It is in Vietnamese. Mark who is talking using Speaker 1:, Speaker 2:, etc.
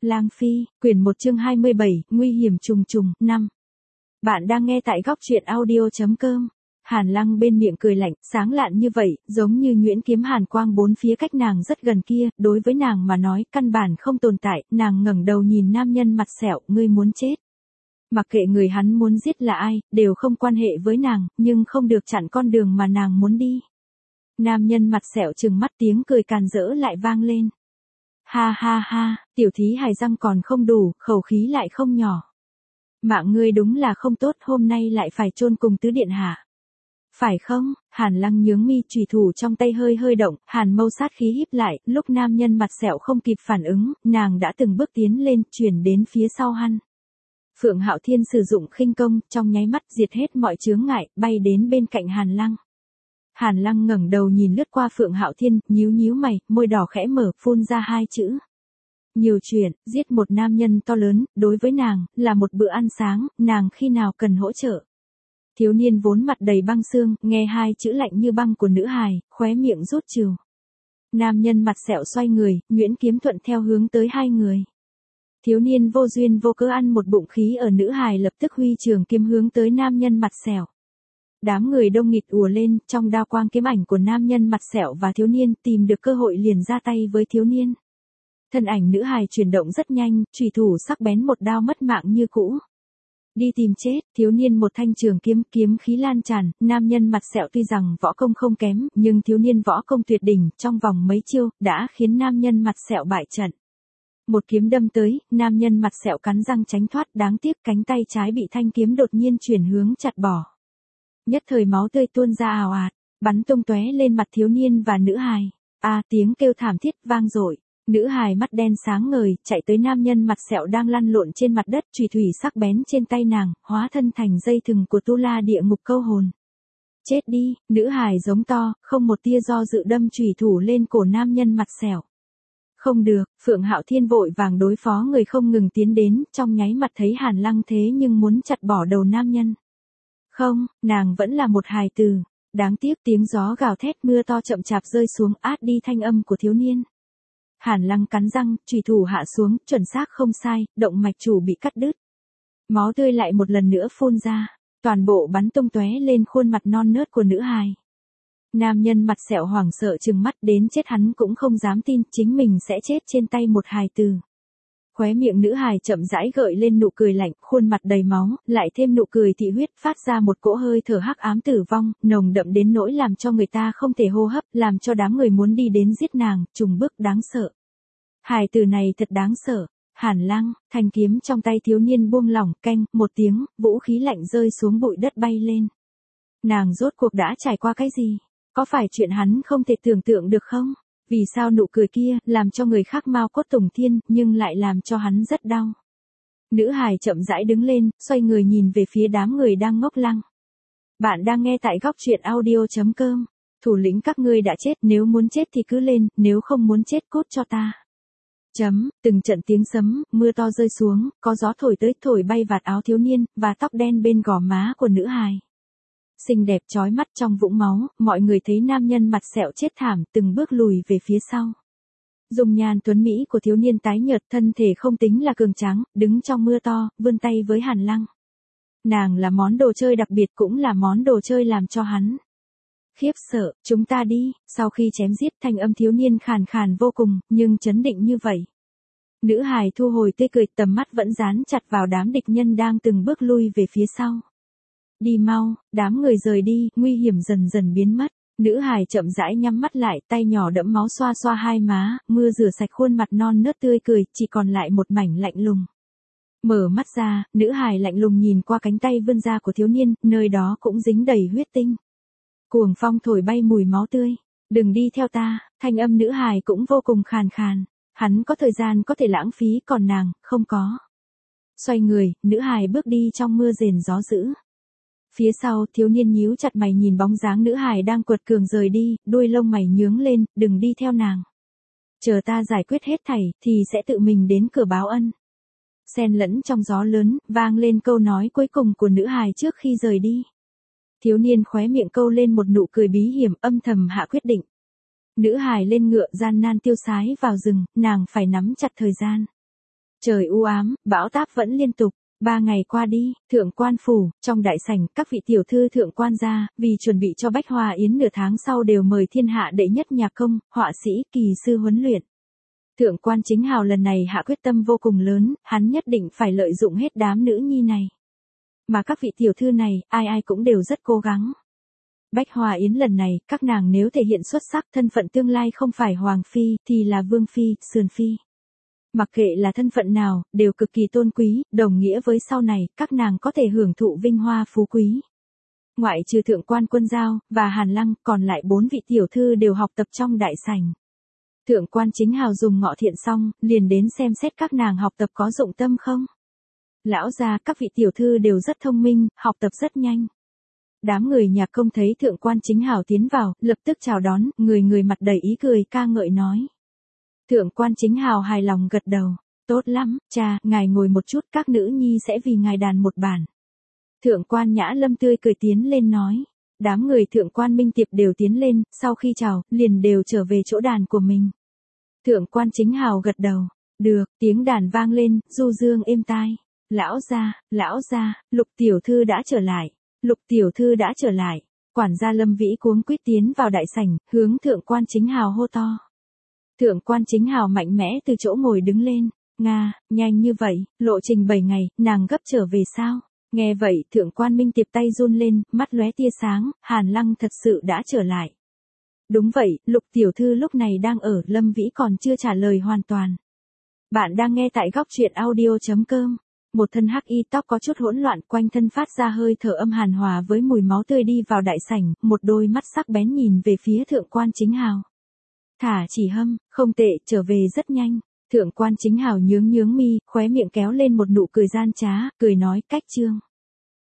Speaker 1: Lang Phi, quyển 1 chương 27, nguy hiểm trùng trùng, 5. Bạn đang nghe tại góc truyện audio.com. Hàn Lăng bên miệng cười lạnh, sáng lạn như vậy, giống như nhuyễn kiếm hàn quang bốn phía cách nàng rất gần kia, đối với nàng mà nói, căn bản không tồn tại, nàng ngẩng đầu nhìn nam nhân mặt sẹo, ngươi muốn chết. Mặc kệ người hắn muốn giết là ai, đều không quan hệ với nàng, nhưng không được chặn con đường mà nàng muốn đi. Nam nhân mặt sẹo trừng mắt, tiếng cười càn rỡ lại vang lên. Ha ha ha, tiểu thí hài răng còn không đủ, khẩu khí lại không nhỏ. Mạng ngươi đúng là không tốt, hôm nay lại phải chôn cùng tứ điện hạ. Phải không? Hàn Lăng nhướng mi, chùy thủ trong tay hơi hơi động, hàn mâu sát khí híp lại, lúc nam nhân mặt sẹo không kịp phản ứng, nàng đã từng bước tiến lên, chuyển đến phía sau hắn. Phượng Hạo Thiên sử dụng khinh công, trong nháy mắt diệt hết mọi chướng ngại, bay đến bên cạnh Hàn Lăng. Hàn Lăng ngẩng đầu nhìn lướt qua Phượng Hạo Thiên, nhíu nhíu mày, môi đỏ khẽ mở, phun ra hai chữ. Nhiều chuyện, giết một nam nhân to lớn, đối với nàng, là một bữa ăn sáng, nàng khi nào cần hỗ trợ. Thiếu niên vốn mặt đầy băng xương, nghe hai chữ lạnh như băng của nữ hài, khóe miệng rút trừ. Nam nhân mặt sẹo xoay người, nhuyễn kiếm thuận theo hướng tới hai người. Thiếu niên vô duyên vô cớ ăn một bụng khí ở nữ hài, lập tức huy trường kiếm hướng tới nam nhân mặt sẹo. Đám người đông nghịt ùa lên, trong đao quang kiếm ảnh của nam nhân mặt sẹo và thiếu niên tìm được cơ hội liền ra tay với thiếu niên. Thân ảnh nữ hài chuyển động rất nhanh, chùy thủ sắc bén một đao mất mạng như cũ. Đi tìm chết, thiếu niên một thanh trường kiếm, kiếm khí lan tràn, nam nhân mặt sẹo tuy rằng võ công không kém, nhưng thiếu niên võ công tuyệt đỉnh, trong vòng mấy chiêu, đã khiến nam nhân mặt sẹo bại trận. Một kiếm đâm tới, nam nhân mặt sẹo cắn răng tránh thoát, đáng tiếc cánh tay trái bị thanh kiếm đột nhiên chuyển hướng chặt bỏ. Nhất thời máu tươi tuôn ra ào ạt, bắn tung tóe lên mặt thiếu niên và nữ hài. Tiếng kêu thảm thiết vang dội. Nữ hài mắt đen sáng ngời, chạy tới nam nhân mặt sẹo đang lăn lộn trên mặt đất, chùy thủy sắc bén trên tay nàng, hóa thân thành dây thừng của tu la địa ngục câu hồn. Chết đi, nữ hài giống to, không một tia do dự đâm chùy thủ lên cổ nam nhân mặt sẹo. Không được, Phượng Hạo Thiên vội vàng đối phó người không ngừng tiến đến, trong nháy mặt thấy Hàn Lăng thế nhưng muốn chặt bỏ đầu nam nhân. Không, nàng vẫn là một hài tử. Đáng tiếc tiếng gió gào thét, mưa to chậm chạp rơi xuống, át đi thanh âm của thiếu niên. Hàn Lăng cắn răng, chùy thủ hạ xuống, chuẩn xác không sai, động mạch chủ bị cắt đứt. Máu tươi lại một lần nữa phun ra, toàn bộ bắn tung tóe lên khuôn mặt non nớt của nữ hài. Nam nhân mặt sẹo hoảng sợ trừng mắt, đến chết hắn cũng không dám tin chính mình sẽ chết trên tay một hài tử. Khóe miệng nữ hài chậm rãi gợi lên nụ cười lạnh, khuôn mặt đầy máu, lại thêm nụ cười thị huyết, phát ra một cỗ hơi thở hắc ám tử vong, nồng đậm đến nỗi làm cho người ta không thể hô hấp, làm cho đám người muốn đi đến giết nàng, trùng bước đáng sợ. Hài tử này thật đáng sợ. Hàn Lăng, thanh kiếm trong tay thiếu niên buông lỏng, canh, một tiếng, vũ khí lạnh rơi xuống bụi đất bay lên. Nàng rốt cuộc đã trải qua cái gì? Có phải chuyện hắn không thể tưởng tượng được không? Vì sao nụ cười kia, làm cho người khác mau cốt tùng thiên, nhưng lại làm cho hắn rất đau. Nữ hài chậm rãi đứng lên, xoay người nhìn về phía đám người đang ngốc lăng. Bạn đang nghe tại góc truyện audio.com. Thủ lĩnh các ngươi đã chết, nếu muốn chết thì cứ lên, nếu không muốn chết cút cho ta. Từng trận tiếng sấm, mưa to rơi xuống, có gió thổi tới, thổi bay vạt áo thiếu niên, và tóc đen bên gò má của nữ hài. Xinh đẹp chói mắt trong vũng máu, mọi người thấy nam nhân mặt sẹo chết thảm, từng bước lùi về phía sau. Dung nhan tuấn mỹ của thiếu niên tái nhợt, thân thể không tính là cường tráng, đứng trong mưa to, vươn tay với Hàn Lăng. Nàng là món đồ chơi đặc biệt, cũng là món đồ chơi làm cho hắn khiếp sợ. Chúng ta đi. Sau khi chém giết, thanh âm thiếu niên khàn khàn vô cùng, nhưng chấn định như vậy. Nữ hài thu hồi tươi cười, tầm mắt vẫn dán chặt vào đám địch nhân đang từng bước lui về phía sau. Đi mau, đám người rời đi, nguy hiểm dần dần biến mất. Nữ hài chậm rãi nhắm mắt lại, tay nhỏ đẫm máu xoa xoa hai má, mưa rửa sạch khuôn mặt non nớt tươi cười, chỉ còn lại một mảnh lạnh lùng. Mở mắt ra, nữ hài lạnh lùng nhìn qua cánh tay vươn ra của thiếu niên, nơi đó cũng dính đầy huyết tinh. Cuồng phong thổi bay mùi máu tươi. Đừng đi theo ta, thanh âm nữ hài cũng vô cùng khàn khàn. Hắn có thời gian có thể lãng phí, còn nàng, không có. Xoay người, nữ hài bước đi trong mưa rền gió dữ. Phía sau, thiếu niên nhíu chặt mày nhìn bóng dáng nữ hài đang quật cường rời đi, đuôi lông mày nhướng lên, đừng đi theo nàng. Chờ ta giải quyết hết thảy, thì sẽ tự mình đến cửa báo ân. Xen lẫn trong gió lớn, vang lên câu nói cuối cùng của nữ hài trước khi rời đi. Thiếu niên khóe miệng câu lên một nụ cười bí hiểm, âm thầm hạ quyết định. Nữ hài lên ngựa gian nan tiêu sái vào rừng, nàng phải nắm chặt thời gian. Trời u ám, bão táp vẫn liên tục. 3 ngày qua đi, thượng quan phủ, trong đại sảnh, các vị tiểu thư thượng quan gia, vì chuẩn bị cho Bách Hoa Yến nửa tháng sau đều mời thiên hạ đệ nhất nhạc công, họa sĩ, kỳ sư huấn luyện. Thượng quan Chính Hào lần này hạ quyết tâm vô cùng lớn, hắn nhất định phải lợi dụng hết đám nữ nhi này. Mà các vị tiểu thư này, ai ai cũng đều rất cố gắng. Bách Hoa Yến lần này, các nàng nếu thể hiện xuất sắc, thân phận tương lai không phải Hoàng Phi, thì là Vương Phi, Sườn Phi. Mặc kệ là thân phận nào, đều cực kỳ tôn quý, đồng nghĩa với sau này, các nàng có thể hưởng thụ vinh hoa phú quý. Ngoại trừ thượng quan Quân Giao, và Hàn Lăng, còn lại 4 vị tiểu thư đều học tập trong đại sảnh. Thượng quan Chính Hào dùng ngọ thiện xong, liền đến xem xét các nàng học tập có dụng tâm không. Lão gia, các vị tiểu thư đều rất thông minh, học tập rất nhanh. Đám người nhạc công thấy thượng quan Chính Hào tiến vào, lập tức chào đón, người người mặt đầy ý cười ca ngợi nói. Thượng quan Chính Hào hài lòng gật đầu. Tốt lắm, cha, ngài ngồi một chút, các nữ nhi sẽ vì ngài đàn một bản. Thượng quan Nhã Lâm tươi cười tiến lên nói. Đám người thượng quan Minh Tiệp đều tiến lên, sau khi chào, liền đều trở về chỗ đàn của mình. Thượng quan Chính Hào gật đầu. Được, tiếng đàn vang lên, du dương êm tai. Lão gia, Lục tiểu thư đã trở lại. Lục tiểu thư đã trở lại. Quản gia Lâm Vĩ cuống quýt tiến vào đại sảnh, hướng thượng quan Chính Hào hô to. Thượng quan Chính Hào mạnh mẽ từ chỗ ngồi đứng lên. Nga, nhanh như vậy, lộ trình 7 ngày, nàng gấp trở về sao? Nghe vậy, thượng quan Minh Tiệp tay run lên, mắt lóe tia sáng, Hàn Lăng thật sự đã trở lại. Đúng vậy, Lục tiểu thư lúc này đang ở, Lâm Vĩ còn chưa trả lời hoàn toàn. Bạn đang nghe tại góc truyện audio.com. Một thân hắc y tóc có chút hỗn loạn, quanh thân phát ra hơi thở âm hàn hòa với mùi máu tươi đi vào đại sảnh, một đôi mắt sắc bén nhìn về phía thượng quan Chính Hào. Thả chỉ hâm, không tệ, trở về rất nhanh. Thượng quan Chính Hào nhướng mi, khóe miệng kéo lên một nụ cười gian trá, cười nói, cách chương.